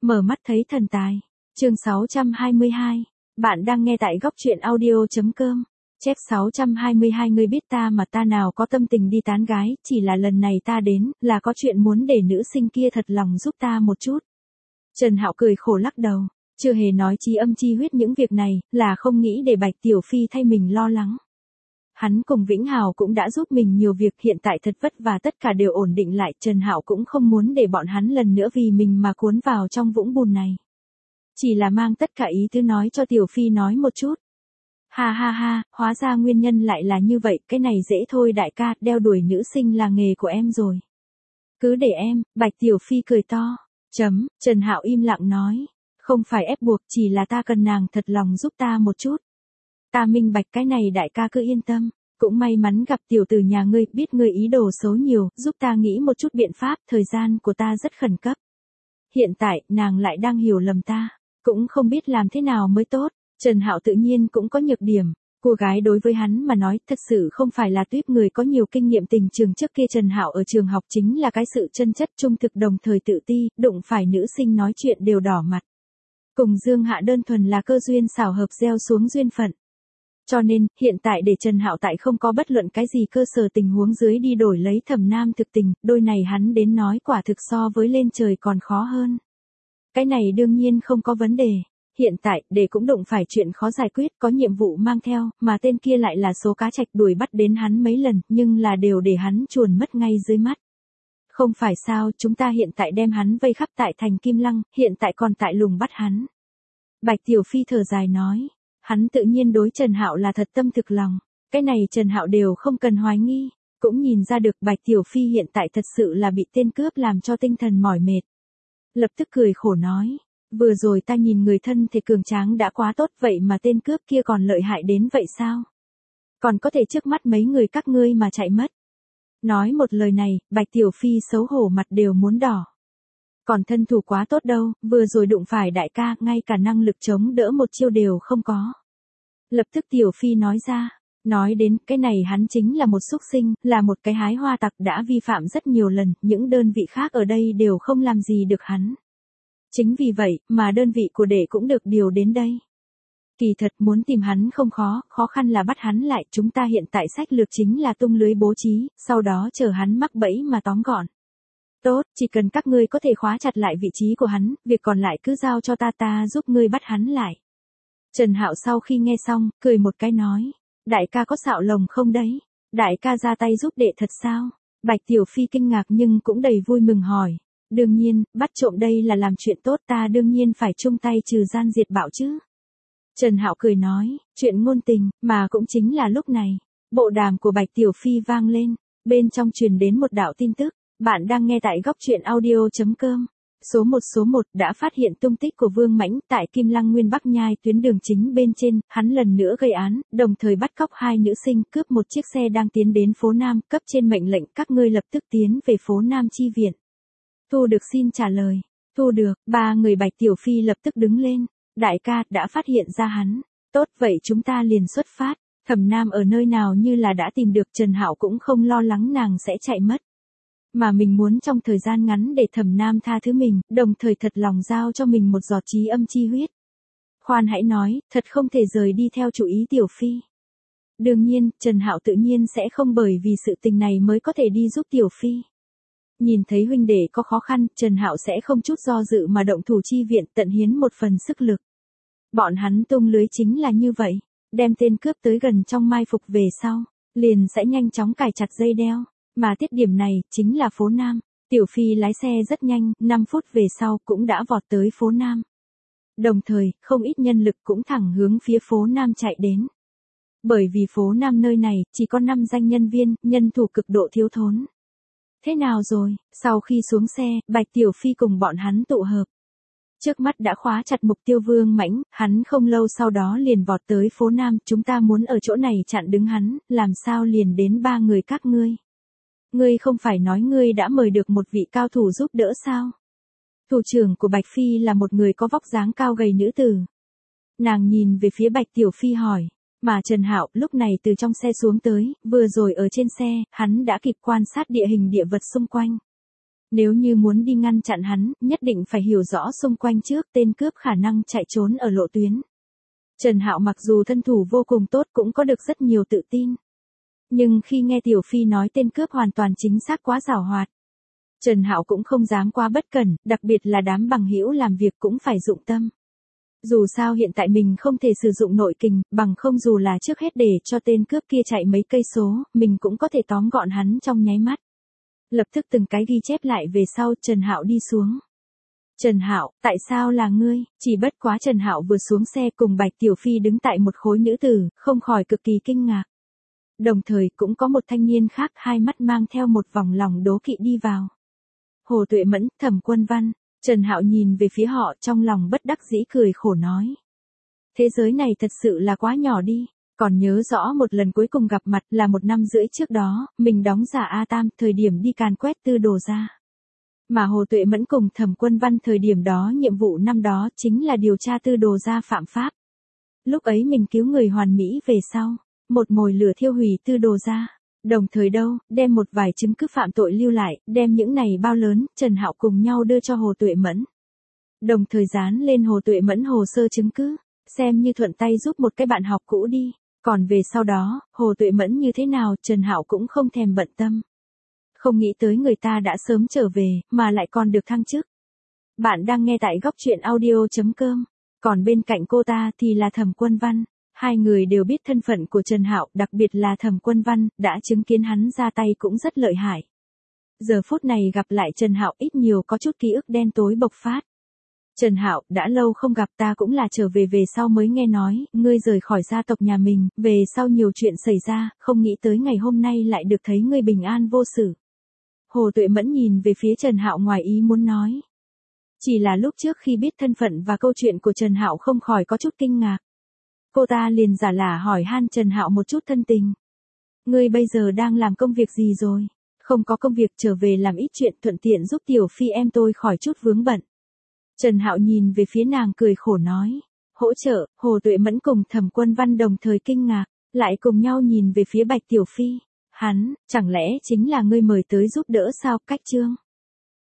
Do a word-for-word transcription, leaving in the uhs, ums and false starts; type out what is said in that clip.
Mở mắt thấy thần tài. Chương sáu trăm hai mươi hai. Bạn đang nghe tại góc truyện audio.com. Chép sáu trăm hai mươi hai. Ngươi biết ta mà ta nào có tâm tình đi tán gái, chỉ là lần này ta đến, là có chuyện muốn để nữ sinh kia thật lòng giúp ta một chút. Trần Hạo cười khổ lắc đầu, chưa hề nói chi âm chi huyết những việc này, là không nghĩ để Bạch Tiểu Phi thay mình lo lắng. Hắn cùng Vĩnh Hào cũng đã giúp mình nhiều việc, hiện tại thật vất và tất cả đều ổn định lại, Trần Hạo cũng không muốn để bọn hắn lần nữa vì mình mà cuốn vào trong vũng bùn này. Chỉ là mang tất cả ý tứ nói cho Tiểu Phi nói một chút. Ha ha ha, hóa ra nguyên nhân lại là như vậy, cái này dễ thôi đại ca, đeo đuổi nữ sinh là nghề của em rồi. Cứ để em, Bạch Tiểu Phi cười to. Chấm, Trần Hạo im lặng nói. Không phải ép buộc, chỉ là ta cần nàng thật lòng giúp ta một chút. Ta minh bạch cái này đại ca cứ yên tâm. Cũng may mắn gặp tiểu tử nhà ngươi, biết ngươi ý đồ xấu nhiều, giúp ta nghĩ một chút biện pháp, thời gian của ta rất khẩn cấp. Hiện tại, nàng lại đang hiểu lầm ta, cũng không biết làm thế nào mới tốt. Trần Hạo tự nhiên cũng có nhược điểm. Cô gái đối với hắn mà nói thật sự không phải là tuyếp người có nhiều kinh nghiệm tình trường. Trước kia Trần Hạo ở trường học chính là cái sự chân chất trung thực đồng thời tự ti, đụng phải nữ sinh nói chuyện đều đỏ mặt. Cùng Dương Hạ đơn thuần là cơ duyên xảo hợp gieo xuống duyên phận. Cho nên, hiện tại để Trần Hạo tại không có bất luận cái gì cơ sở tình huống dưới đi đổi lấy Thẩm Nam thực tình, đôi này hắn đến nói quả thực so với lên trời còn khó hơn. Cái này đương nhiên không có vấn đề. Hiện tại, để cũng đụng phải chuyện khó giải quyết, có nhiệm vụ mang theo, mà tên kia lại là số cá trạch đuổi bắt đến hắn mấy lần, nhưng là đều để hắn chuồn mất ngay dưới mắt. Không phải sao, chúng ta hiện tại đem hắn vây khắp tại thành Kim Lăng, hiện tại còn tại lùng bắt hắn. Bạch Tiểu Phi thở dài nói, hắn tự nhiên đối Trần Hạo là thật tâm thực lòng, cái này Trần Hạo đều không cần hoài nghi, cũng nhìn ra được Bạch Tiểu Phi hiện tại thật sự là bị tên cướp làm cho tinh thần mỏi mệt. Lập tức cười khổ nói. Vừa rồi ta nhìn người thân thể cường tráng đã quá tốt, vậy mà tên cướp kia còn lợi hại đến vậy sao? Còn có thể trước mắt mấy người các ngươi mà chạy mất. Nói một lời này, Bạch Tiểu Phi xấu hổ mặt đều muốn đỏ. Còn thân thủ quá tốt đâu, vừa rồi đụng phải đại ca, ngay cả năng lực chống đỡ một chiêu đều không có. Lập tức Tiểu Phi nói ra, nói đến cái này hắn chính là một xúc sinh, là một cái hái hoa tặc đã vi phạm rất nhiều lần, những đơn vị khác ở đây đều không làm gì được hắn. Chính vì vậy, mà đơn vị của đệ cũng được điều đến đây. Kỳ thật muốn tìm hắn không khó, khó khăn là bắt hắn lại, chúng ta hiện tại sách lược chính là tung lưới bố trí, sau đó chờ hắn mắc bẫy mà tóm gọn. Tốt, chỉ cần các ngươi có thể khóa chặt lại vị trí của hắn, việc còn lại cứ giao cho ta ta giúp ngươi bắt hắn lại. Trần Hạo sau khi nghe xong, cười một cái nói, đại ca có xạo lồng không đấy? Đại ca ra tay giúp đệ thật sao? Bạch Tiểu Phi kinh ngạc nhưng cũng đầy vui mừng hỏi. Đương nhiên, bắt trộm đây là làm chuyện tốt, ta đương nhiên phải chung tay trừ gian diệt bạo chứ. Trần Hạo cười nói, chuyện ngôn tình, mà cũng chính là lúc này, bộ đàm của Bạch Tiểu Phi vang lên, bên trong truyền đến một đạo tin tức, bạn đang nghe tại góc truyện audio.com. Số một số một đã phát hiện tung tích của Vương Mãnh tại Kim Lăng Nguyên Bắc Nhai tuyến đường chính bên trên, hắn lần nữa gây án, đồng thời bắt cóc hai nữ sinh, cướp một chiếc xe đang tiến đến phố Nam, cấp trên mệnh lệnh các ngươi lập tức tiến về phố Nam chi viện. Thu được xin trả lời. Thu được, ba người Bạch Tiểu Phi lập tức đứng lên. Đại ca, đã phát hiện ra hắn. Tốt vậy chúng ta liền xuất phát. Thẩm Nam ở nơi nào như là đã tìm được, Trần Hạo cũng không lo lắng nàng sẽ chạy mất. Mà mình muốn trong thời gian ngắn để Thẩm Nam tha thứ mình, đồng thời thật lòng giao cho mình một giọt trí âm chi huyết. Khoan hãy nói, thật không thể rời đi theo chủ ý Tiểu Phi. Đương nhiên, Trần Hạo tự nhiên sẽ không bởi vì sự tình này mới có thể đi giúp Tiểu Phi. Nhìn thấy huynh đệ có khó khăn, Trần Hạo sẽ không chút do dự mà động thủ chi viện, tận hiến một phần sức lực. Bọn hắn tung lưới chính là như vậy, đem tên cướp tới gần trong mai phục về sau, liền sẽ nhanh chóng cài chặt dây đeo, mà tiết điểm này chính là phố Nam. Tiểu Phi lái xe rất nhanh, năm phút về sau cũng đã vọt tới phố Nam. Đồng thời, không ít nhân lực cũng thẳng hướng phía phố Nam chạy đến. Bởi vì phố Nam nơi này chỉ có năm danh nhân viên, nhân thủ cực độ thiếu thốn. Thế nào rồi? Sau khi xuống xe, Bạch Tiểu Phi cùng bọn hắn tụ hợp. Trước mắt đã khóa chặt mục tiêu Vương Mãnh, hắn không lâu sau đó liền vọt tới phố Nam, chúng ta muốn ở chỗ này chặn đứng hắn, làm sao liền đến ba người các ngươi? Ngươi không phải nói ngươi đã mời được một vị cao thủ giúp đỡ sao? Thủ trưởng của Bạch Phi là một người có vóc dáng cao gầy nữ tử. Nàng nhìn về phía Bạch Tiểu Phi hỏi. Mà Trần Hạo lúc này từ trong xe xuống tới, vừa rồi ở trên xe, hắn đã kịp quan sát địa hình địa vật xung quanh. Nếu như muốn đi ngăn chặn hắn, nhất định phải hiểu rõ xung quanh trước, tên cướp khả năng chạy trốn ở lộ tuyến. Trần Hạo mặc dù thân thủ vô cùng tốt cũng có được rất nhiều tự tin. Nhưng khi nghe Tiểu Phi nói tên cướp hoàn toàn chính xác quá giàu hoạt, Trần Hạo cũng không dám quá bất cẩn, đặc biệt là đám bằng hữu làm việc cũng phải dụng tâm. Dù sao hiện tại mình không thể sử dụng nội kình, bằng không dù là trước hết để cho tên cướp kia chạy mấy cây số, mình cũng có thể tóm gọn hắn trong nháy mắt. Lập tức từng cái ghi chép lại về sau, Trần Hạo đi xuống. Trần Hạo, tại sao là ngươi? Chỉ bất quá Trần Hạo vừa xuống xe cùng Bạch Tiểu Phi đứng tại một khối nữ tử, không khỏi cực kỳ kinh ngạc. Đồng thời cũng có một thanh niên khác hai mắt mang theo một vòng lòng đố kỵ đi vào. Hồ Tuệ Mẫn, Thẩm Quân Văn. Trần Hạo nhìn về phía họ trong lòng bất đắc dĩ cười khổ nói. Thế giới này thật sự là quá nhỏ đi. Còn nhớ rõ một lần cuối cùng gặp mặt là một năm rưỡi trước đó, mình đóng giả A Tam thời điểm đi càn quét tư đồ ra. Mà Hồ Tuệ Mẫn cùng Thẩm Quân Văn thời điểm đó nhiệm vụ năm đó chính là điều tra tư đồ ra phạm pháp. Lúc ấy mình cứu người hoàn mỹ về sau, một mồi lửa thiêu hủy tư đồ ra. Đồng thời đâu, đem một vài chứng cứ phạm tội lưu lại, đem những này bao lớn, Trần Hạo cùng nhau đưa cho Hồ Tuệ Mẫn. Đồng thời dán lên Hồ Tuệ Mẫn hồ sơ chứng cứ, xem như thuận tay giúp một cái bạn học cũ đi. Còn về sau đó, Hồ Tuệ Mẫn như thế nào, Trần Hạo cũng không thèm bận tâm. Không nghĩ tới người ta đã sớm trở về, mà lại còn được thăng chức. Bạn đang nghe tại góc truyện audio chấm com. Còn bên cạnh cô ta thì là Thẩm Quân Văn. Hai người đều biết thân phận của Trần Hạo, đặc biệt là Thẩm Quân Văn, đã chứng kiến hắn ra tay cũng rất lợi hại. Giờ phút này gặp lại Trần Hạo ít nhiều có chút ký ức đen tối bộc phát. Trần Hạo, đã lâu không gặp, ta cũng là trở về về sau mới nghe nói, ngươi rời khỏi gia tộc nhà mình, về sau nhiều chuyện xảy ra, không nghĩ tới ngày hôm nay lại được thấy ngươi bình an vô sự. Hồ Tuệ Mẫn nhìn về phía Trần Hạo ngoài ý muốn nói. Chỉ là lúc trước khi biết thân phận và câu chuyện của Trần Hạo không khỏi có chút kinh ngạc. Cô ta liền giả lả hỏi han Trần Hạo một chút thân tình. Ngươi bây giờ đang làm công việc gì rồi? Không có công việc, trở về làm ít chuyện thuận tiện giúp Tiểu Phi em tôi khỏi chút vướng bận. Trần Hạo nhìn về phía nàng cười khổ nói. Hỗ trợ, Hồ Tuệ Mẫn cùng Thẩm Quân Văn đồng thời kinh ngạc, lại cùng nhau nhìn về phía Bạch Tiểu Phi. Hắn, chẳng lẽ chính là ngươi mời tới giúp đỡ sao? Cách chương.